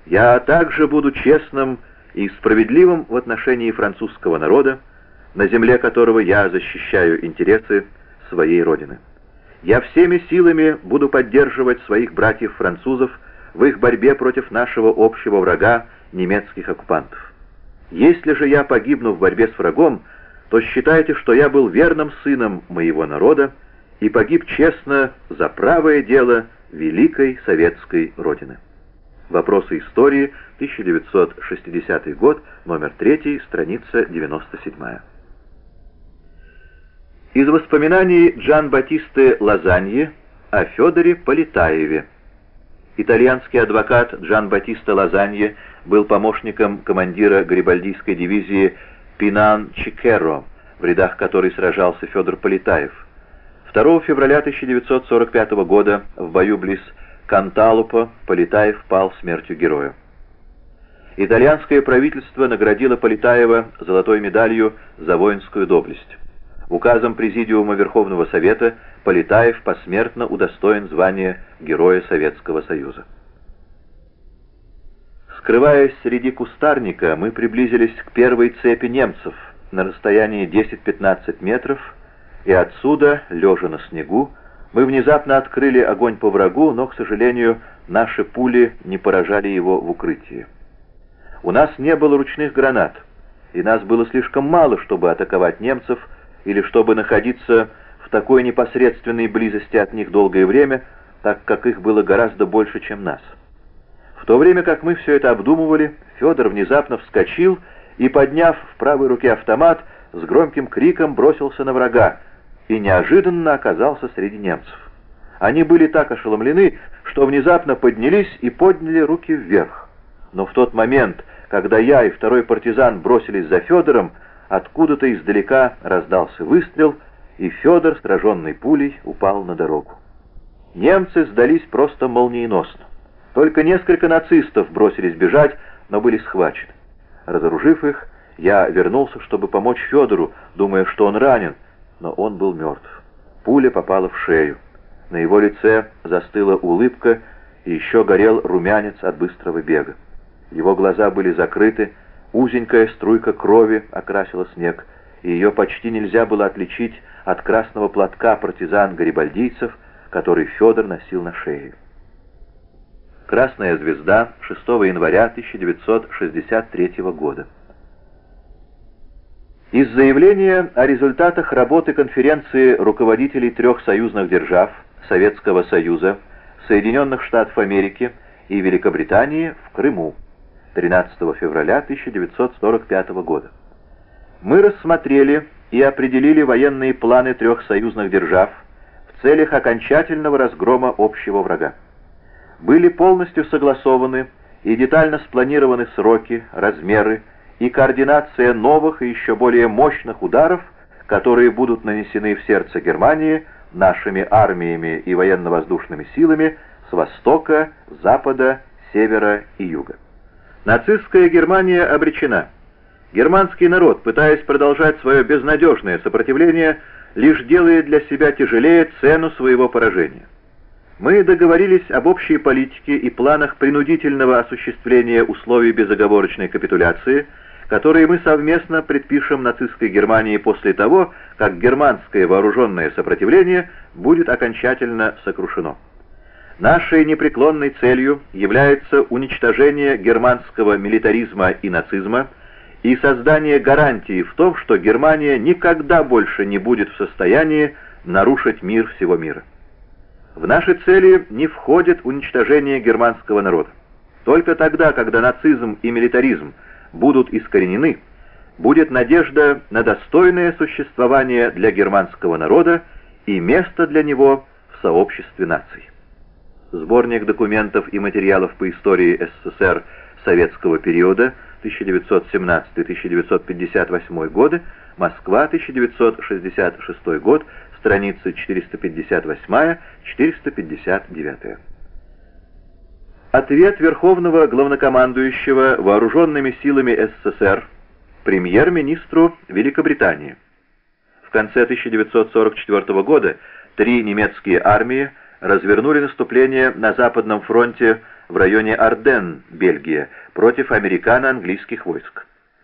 Я также буду честным и справедливым в отношении французского народа, на земле которого я защищаю интересы своей Родины. Я всеми силами буду поддерживать своих братьев-французов в их борьбе против нашего общего врага, немецких оккупантов. Если же я погибну в борьбе с врагом, то считайте, что я был верным сыном моего народа и погиб честно за правое дело великой советской Родины. Вопросы истории, 1960 год, номер 3, страница 97. Из воспоминаний Джанбаттисты Лазаньи о Федоре Полетаеве. Итальянский адвокат Джанбаттиста Лазаньи был помощником командира гарибальдийской дивизии Пинан-Чикеро, в рядах которой сражался Федор Полетаев. 2 февраля 1945 года в бою близ Канталупа Полетаев пал смертью героя. Итальянское правительство наградило Полетаева золотой медалью за воинскую доблесть. Указом Президиума Верховного Совета Полетаев посмертно удостоен звания Героя Советского Союза. Скрываясь среди кустарника, мы приблизились к первой цепи немцев на расстоянии 10-15 метров, и отсюда, лежа на снегу, мы внезапно открыли огонь по врагу, но, к сожалению, наши пули не поражали его в укрытии. У нас не было ручных гранат, и нас было слишком мало, чтобы атаковать немцев, или чтобы находиться в такой непосредственной близости от них долгое время, так как их было гораздо больше, чем нас. В то время как мы все это обдумывали, Федор внезапно вскочил и, подняв в правой руке автомат, с громким криком бросился на врага и неожиданно оказался среди немцев. Они были так ошеломлены, что внезапно поднялись и подняли руки вверх. Но в тот момент, когда я и второй партизан бросились за Федором, откуда-то издалека раздался выстрел, и Федор, сраженный пулей, упал на дорогу. Немцы сдались просто молниеносно. Только несколько нацистов бросились бежать, но были схвачены. Разоружив их, я вернулся, чтобы помочь Федору, думая, что он ранен, но он был мертв. Пуля попала в шею. На его лице застыла улыбка, и еще горел румянец от быстрого бега. Его глаза были закрыты, узенькая струйка крови окрасила снег, и ее почти нельзя было отличить от красного платка партизан-гарибальдийцев, который Федор носил на шее. Красная звезда, 6 января 1963 года. Из заявления о результатах работы конференции руководителей 3 союзных держав Советского Союза, Соединенных Штатов Америки и Великобритании в Крыму 13 февраля 1945 года. Мы рассмотрели и определили военные планы 3 союзных держав в целях окончательного разгрома общего врага. Были полностью согласованы и детально спланированы сроки, размеры и координация новых и еще более мощных ударов, которые будут нанесены в сердце Германии нашими армиями и военно-воздушными силами с востока, запада, севера и юга. Нацистская Германия обречена. Германский народ, пытаясь продолжать свое безнадежное сопротивление, лишь делает для себя тяжелее цену своего поражения. Мы договорились об общей политике и планах принудительного осуществления условий безоговорочной капитуляции, которые мы совместно предпишем нацистской Германии после того, как германское вооруженное сопротивление будет окончательно сокрушено. Нашей непреклонной целью является уничтожение германского милитаризма и нацизма и создание гарантии в том, что Германия никогда больше не будет в состоянии нарушить мир всего мира. В наши цели не входит уничтожение германского народа. Только тогда, когда нацизм и милитаризм будут искоренены, будет надежда на достойное существование для германского народа и место для него в сообществе наций. Сборник документов и материалов по истории СССР советского периода 1917-1958 годы, Москва, 1966 год, страницы 458-459. Ответ Верховного Главнокомандующего Вооруженными силами СССР премьер-министру Великобритании. В конце 1944 года 3 немецкие армии развернули наступление на Западном фронте в районе Арденн, Бельгия, против американо-английских войск.